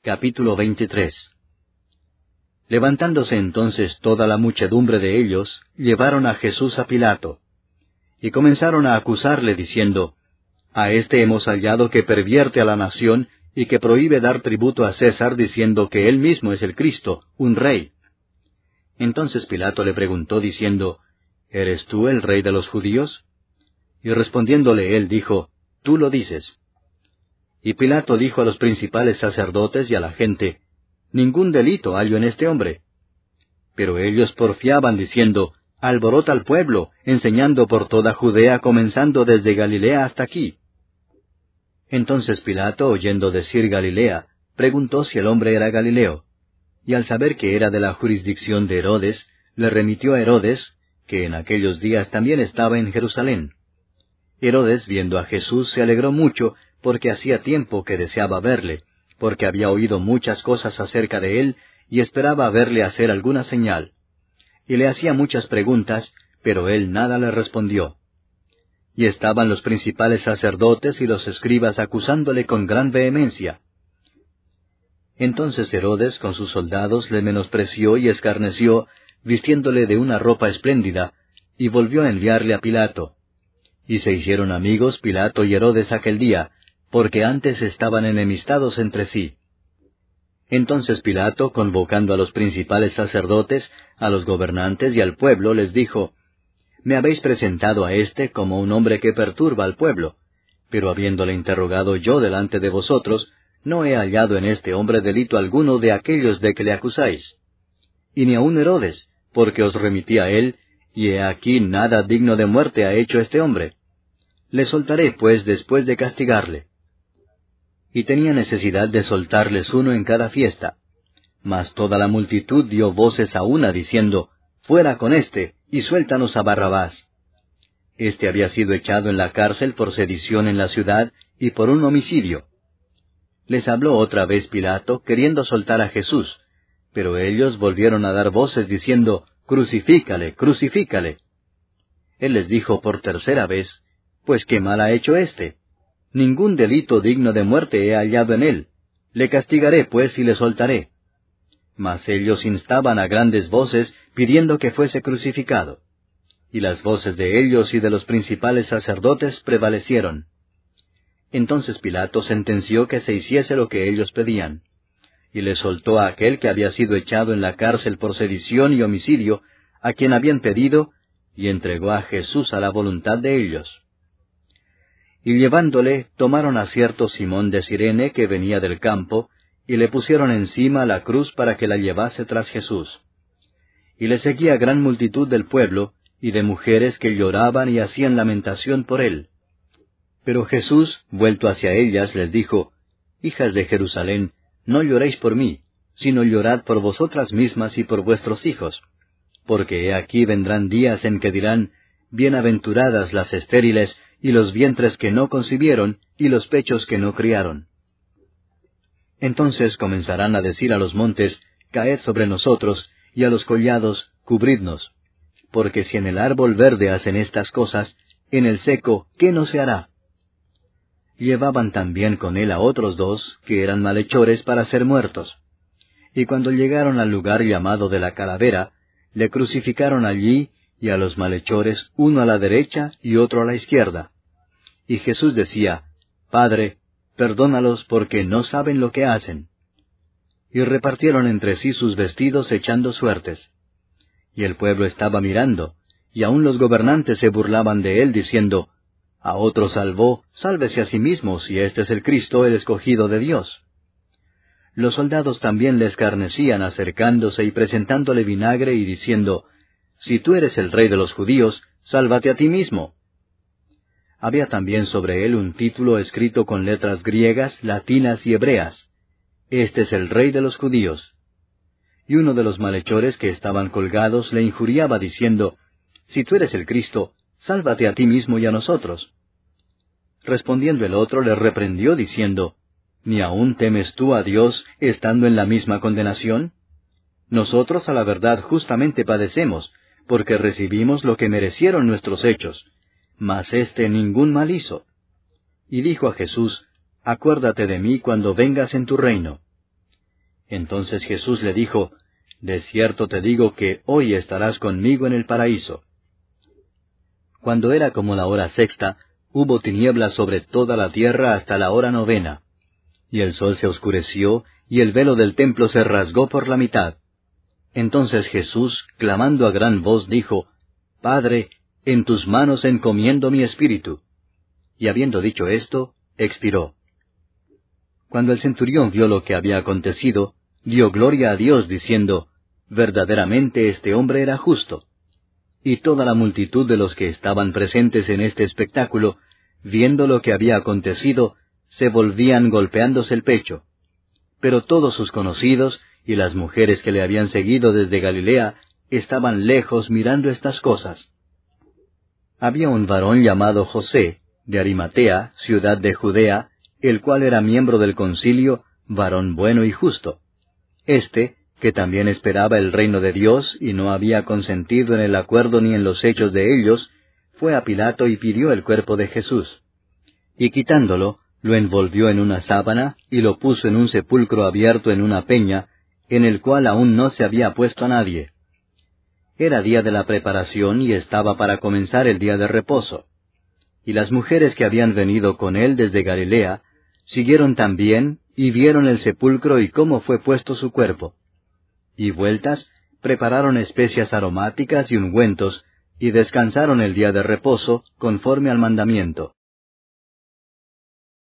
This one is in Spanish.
Capítulo 23. Levantándose entonces toda la muchedumbre de ellos, llevaron a Jesús a Pilato, y comenzaron a acusarle diciendo, A éste hemos hallado que pervierte a la nación, y que prohíbe dar tributo a César, diciendo que él mismo es el Cristo, un rey. Entonces Pilato le preguntó diciendo, ¿Eres tú el rey de los judíos? Y respondiéndole él dijo, Tú lo dices. Y Pilato dijo a los principales sacerdotes y a la gente, Ningún delito hallo en este hombre. Pero ellos porfiaban diciendo, Alborota al pueblo, enseñando por toda Judea, comenzando desde Galilea hasta aquí. Entonces Pilato, oyendo decir Galilea, preguntó si el hombre era Galileo. Y al saber que era de la jurisdicción de Herodes, le remitió a Herodes, que en aquellos días también estaba en Jerusalén. Herodes, viendo a Jesús, se alegró mucho, porque hacía tiempo que deseaba verle, porque había oído muchas cosas acerca de él, y esperaba verle hacer alguna señal. Y le hacía muchas preguntas, pero él nada le respondió. Y estaban los principales sacerdotes y los escribas acusándole con gran vehemencia. Entonces Herodes con sus soldados le menospreció y escarneció, vistiéndole de una ropa espléndida, y volvió a enviarle a Pilato. Y se hicieron amigos Pilato y Herodes aquel día, porque antes estaban enemistados entre sí. Entonces Pilato, convocando a los principales sacerdotes, a los gobernantes y al pueblo, les dijo, Me habéis presentado a éste como un hombre que perturba al pueblo, pero habiéndole interrogado yo delante de vosotros, no he hallado en este hombre delito alguno de aquellos de que le acusáis. Y ni aun Herodes, porque os remití a él, y he aquí nada digno de muerte ha hecho este hombre. Le soltaré, pues, después de castigarle. Y tenía necesidad de soltarles uno en cada fiesta. Mas toda la multitud dio voces a una, diciendo, Fuera con éste, y suéltanos a Barrabás. Este había sido echado en la cárcel por sedición en la ciudad, y por un homicidio. Les habló otra vez Pilato, queriendo soltar a Jesús, pero ellos volvieron a dar voces, diciendo, Crucifícale, crucifícale. Él les dijo por tercera vez, Pues qué mal ha hecho éste. Ningún delito digno de muerte he hallado en él. Le castigaré, pues, y le soltaré. Mas ellos instaban a grandes voces, pidiendo que fuese crucificado. Y las voces de ellos y de los principales sacerdotes prevalecieron. Entonces Pilato sentenció que se hiciese lo que ellos pedían. Y le soltó a aquel que había sido echado en la cárcel por sedición y homicidio, a quien habían pedido, y entregó a Jesús a la voluntad de ellos. Y llevándole, tomaron a cierto Simón de Cirene que venía del campo, y le pusieron encima la cruz para que la llevase tras Jesús. Y le seguía gran multitud del pueblo, y de mujeres que lloraban y hacían lamentación por él. Pero Jesús, vuelto hacia ellas, les dijo, Hijas de Jerusalén, no lloréis por mí, sino llorad por vosotras mismas y por vuestros hijos. Porque he aquí vendrán días en que dirán, Bienaventuradas las estériles, y los vientres que no concibieron, y los pechos que no criaron. Entonces comenzarán a decir a los montes, Caed sobre nosotros, y a los collados, Cubridnos. Porque si en el árbol verde hacen estas cosas, en el seco, ¿qué no se hará? Llevaban también con él a otros dos, que eran malhechores para ser muertos. Y cuando llegaron al lugar llamado de la Calavera, le crucificaron allí, y a los malhechores, uno a la derecha y otro a la izquierda. Y Jesús decía, Padre, perdónalos porque no saben lo que hacen. Y repartieron entre sí sus vestidos echando suertes. Y el pueblo estaba mirando, y aun los gobernantes se burlaban de él, diciendo, A otro salvó, sálvese a sí mismo, si este es el Cristo, el escogido de Dios. Los soldados también le escarnecían, acercándose y presentándole vinagre, y diciendo, Si tú eres el rey de los judíos, sálvate a ti mismo. Había también sobre él un título escrito con letras griegas, latinas y hebreas, Este es el rey de los judíos. Y uno de los malhechores que estaban colgados le injuriaba, diciendo, Si tú eres el Cristo, sálvate a ti mismo y a nosotros. Respondiendo el otro le reprendió, diciendo, ¿Ni aún temes tú a Dios, estando en la misma condenación? Nosotros a la verdad justamente padecemos, porque recibimos lo que merecieron nuestros hechos, mas éste ningún mal hizo. Y dijo a Jesús, Acuérdate de mí cuando vengas en tu reino. Entonces Jesús le dijo, De cierto te digo que hoy estarás conmigo en el paraíso. Cuando era como la hora sexta, hubo tinieblas sobre toda la tierra hasta la hora novena. Y el sol se oscureció, y el velo del templo se rasgó por la mitad. Entonces Jesús, clamando a gran voz, dijo, Padre, en tus manos encomiendo mi espíritu. Y habiendo dicho esto, expiró. Cuando el centurión vio lo que había acontecido, dio gloria a Dios, diciendo, Verdaderamente este hombre era justo. Y toda la multitud de los que estaban presentes en este espectáculo, viendo lo que había acontecido, se volvían golpeándose el pecho. Pero todos sus conocidos y las mujeres que le habían seguido desde Galilea estaban lejos mirando estas cosas. Había un varón llamado José, de Arimatea, ciudad de Judea, el cual era miembro del concilio, varón bueno y justo. Que también esperaba el reino de Dios y no había consentido en el acuerdo ni en los hechos de ellos, fue a Pilato y pidió el cuerpo de Jesús. Y quitándolo, lo envolvió en una sábana y lo puso en un sepulcro abierto en una peña, en el cual aún no se había puesto a nadie. Era día de la preparación y estaba para comenzar el día de reposo. Y las mujeres que habían venido con él desde Galilea, siguieron también y vieron el sepulcro y cómo fue puesto su cuerpo. Y vueltas, prepararon especias aromáticas y ungüentos, y descansaron el día de reposo, conforme al mandamiento.